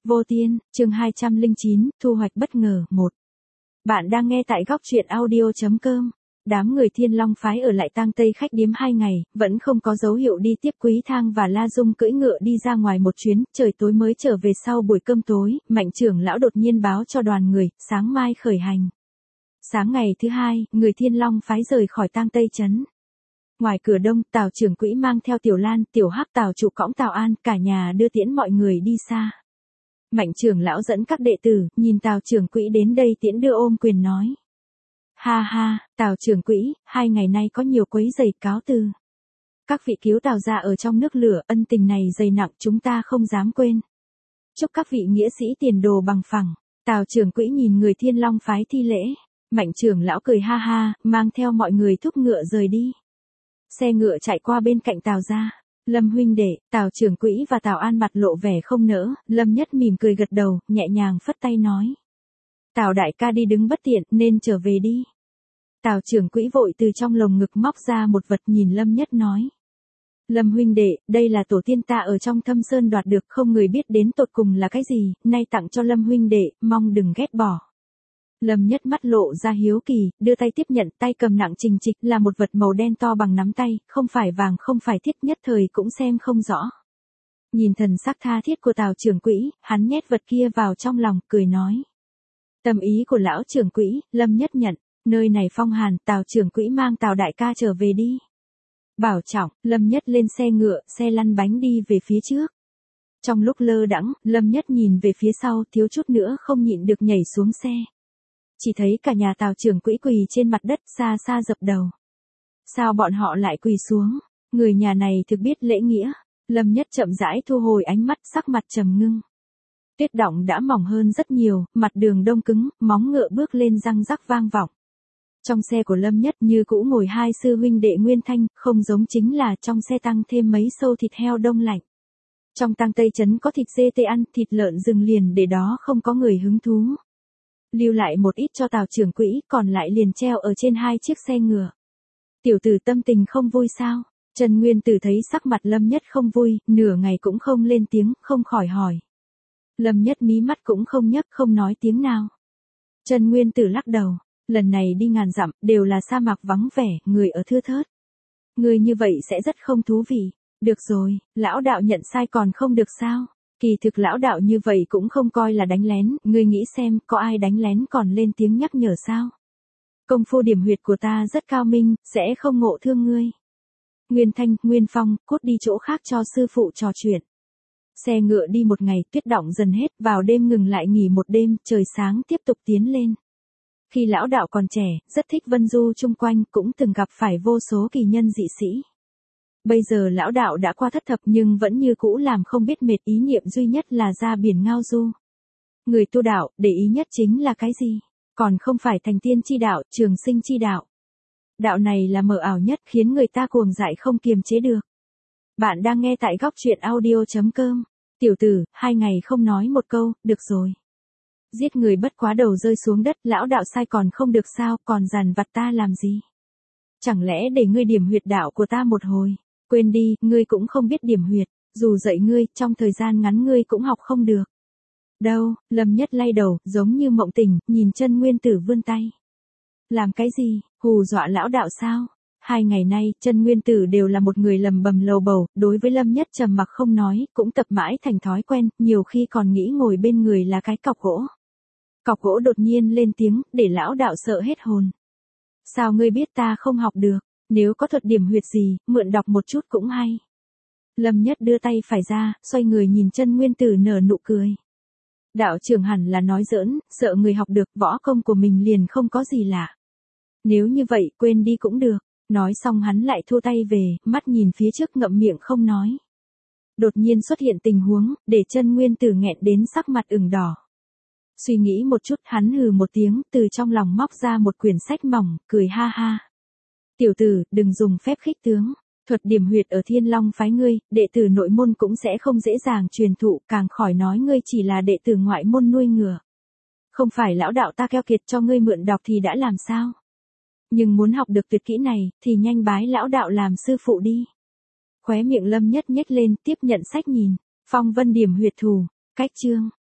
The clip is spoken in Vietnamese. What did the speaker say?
Vô Tiên, chương 209, thu hoạch bất ngờ, 1. Bạn đang nghe tại góc truyện audio.com. Đám người Thiên Long phái ở lại Tang Tây khách điếm 2 ngày, vẫn không có dấu hiệu đi tiếp Quý Thang và La Dung cưỡi ngựa đi ra ngoài một chuyến, trời tối mới trở về sau buổi cơm tối, Mạnh trưởng lão đột nhiên báo cho đoàn người, sáng mai khởi hành. Sáng ngày thứ 2, người Thiên Long phái rời khỏi Tang Tây trấn. Ngoài cửa đông, Tào trưởng quỹ mang theo Tiểu Lan, Tiểu Hắc, Tào trụ cõng Tào An, cả nhà đưa tiễn mọi người đi xa. Mạnh trưởng lão dẫn các đệ tử, nhìn Tào trưởng quỹ đến đây tiễn đưa ôm quyền nói. Ha ha, Tào trưởng quỹ, 2 ngày nay có nhiều quấy rầy, cáo từ. Các vị cứu Tào gia ở trong nước lửa, ân tình này dày nặng chúng ta không dám quên. Chúc các vị nghĩa sĩ tiền đồ bằng phẳng. Tào trưởng quỹ nhìn người Thiên Long phái thi lễ. Mạnh trưởng lão cười ha ha, mang theo mọi người thúc ngựa rời đi. Xe ngựa chạy qua bên cạnh Tào gia. Lâm huynh đệ, Tào trưởng quỹ và Tào An mặt lộ vẻ không nỡ, Lâm Nhất mỉm cười gật đầu, nhẹ nhàng phất tay nói. Tào đại ca đi đứng bất tiện, nên trở về đi. Tào trưởng quỹ vội từ trong lồng ngực móc ra một vật nhìn Lâm Nhất nói. Lâm huynh đệ, đây là tổ tiên ta ở trong Thâm Sơn đoạt được, không người biết đến tột cùng là cái gì, nay tặng cho Lâm huynh đệ, mong đừng ghét bỏ. Lâm Nhất mắt lộ ra hiếu kỳ, đưa tay tiếp nhận, tay cầm nặng trình trịch, là một vật màu đen to bằng nắm tay, không phải vàng không phải thiết, nhất thời cũng xem không rõ. Nhìn thần sắc tha thiết của Tào trưởng quỹ, hắn nhét vật kia vào trong lòng, cười nói. Tâm ý của lão trưởng quỹ, Lâm Nhất nhận, nơi này phong hàn, Tào trưởng quỹ mang Tào đại ca trở về đi. Bảo trọng, Lâm Nhất lên xe ngựa, xe lăn bánh đi về phía trước. Trong lúc lơ đãng, Lâm Nhất nhìn về phía sau, thiếu chút nữa không nhịn được nhảy xuống xe. Chỉ thấy cả nhà Tào trưởng quỹ quỳ trên mặt đất, xa xa dập đầu. Sao bọn họ lại quỳ xuống? Người nhà này thực biết lễ nghĩa. Lâm Nhất chậm rãi thu hồi ánh mắt, sắc mặt trầm ngưng. Tuyết động đã mỏng hơn rất nhiều, mặt đường đông cứng, móng ngựa bước lên răng rắc vang vọng. Trong xe của Lâm Nhất như cũ ngồi 2 sư huynh đệ Nguyên Thanh, không giống chính là trong xe tăng thêm mấy xâu thịt heo đông lạnh. Trong Tang Tây trấn có thịt dê tê ăn, thịt lợn rừng liền để đó không có người hứng thú. Lưu lại một ít cho Tào trưởng quỹ, còn lại liền treo ở trên 2 chiếc xe ngựa. Tiểu tử tâm tình không vui sao? Trần Nguyên Tử thấy sắc mặt Lâm Nhất không vui, nửa ngày cũng không lên tiếng, không khỏi hỏi. Lâm Nhất mí mắt cũng không nhấc, không nói tiếng nào. Trần Nguyên Tử lắc đầu, lần này đi ngàn dặm, đều là sa mạc vắng vẻ, người ở thưa thớt. Người như vậy sẽ rất không thú vị. Được rồi, lão đạo nhận sai còn không được sao? Kỳ thực lão đạo như vậy cũng không coi là đánh lén, ngươi nghĩ xem, có ai đánh lén còn lên tiếng nhắc nhở sao? Công phu điểm huyệt của ta rất cao minh, sẽ không ngộ thương ngươi. Nguyên Thanh, Nguyên Phong, cút đi chỗ khác cho sư phụ trò chuyện. Xe ngựa đi một ngày, tuyết đọng dần hết, vào đêm ngừng lại nghỉ một đêm, trời sáng tiếp tục tiến lên. Khi lão đạo còn trẻ, rất thích vân du chung quanh, cũng từng gặp phải vô số kỳ nhân dị sĩ. Bây giờ lão đạo đã qua thất thập nhưng vẫn như cũ làm không biết mệt, ý niệm duy nhất là ra biển ngao du. Người tu đạo, để ý nhất chính là cái gì? Còn không phải thành tiên chi đạo, trường sinh chi đạo. Đạo này là mờ ảo nhất, khiến người ta cuồng dại không kiềm chế được. Bạn đang nghe tại góc truyện audio.com. Tiểu tử, 2 ngày không nói một câu, được rồi. Giết người bất quá đầu rơi xuống đất, lão đạo sai còn không được sao, còn dằn vặt ta làm gì? Chẳng lẽ để ngươi điểm huyệt đạo của ta một hồi? Quên đi, ngươi cũng không biết điểm huyệt, dù dạy ngươi, trong thời gian ngắn ngươi cũng học không được. Đâu, Lâm Nhất lay đầu, giống như mộng tỉnh, nhìn Chân Nguyên Tử vươn tay. Làm cái gì, hù dọa lão đạo sao? 2 ngày nay, Chân Nguyên Tử đều là một người lầm bầm lầu bầu, đối với Lâm Nhất trầm mặc không nói, cũng tập mãi thành thói quen, nhiều khi còn nghĩ ngồi bên người là cái cọc gỗ. Cọc gỗ đột nhiên lên tiếng, để lão đạo sợ hết hồn. Sao ngươi biết ta không học được? Nếu có thuật điểm huyệt gì, mượn đọc một chút cũng hay. Lâm Nhất đưa tay phải ra, xoay người nhìn Chân Nguyên Tử nở nụ cười. Đạo trưởng hẳn là nói giỡn, sợ người học được, võ công của mình liền không có gì lạ. Nếu như vậy, quên đi cũng được. Nói xong hắn lại thu tay về, mắt nhìn phía trước ngậm miệng không nói. Đột nhiên xuất hiện tình huống, để Chân Nguyên Tử nghẹn đến sắc mặt ửng đỏ. Suy nghĩ một chút, hắn hừ một tiếng, từ trong lòng móc ra một quyển sách mỏng, cười ha ha. Tiểu tử, đừng dùng phép khích tướng. Thuật điểm huyệt ở Thiên Long phái ngươi, đệ tử nội môn cũng sẽ không dễ dàng truyền thụ, càng khỏi nói ngươi chỉ là đệ tử ngoại môn nuôi ngựa. Không phải lão đạo ta keo kiệt cho ngươi mượn đọc thì đã làm sao? Nhưng muốn học được tuyệt kỹ này, thì nhanh bái lão đạo làm sư phụ đi. Khóe miệng Lâm Nhất nhếch lên, tiếp nhận sách nhìn. Phong vân điểm huyệt thủ. Cách chương.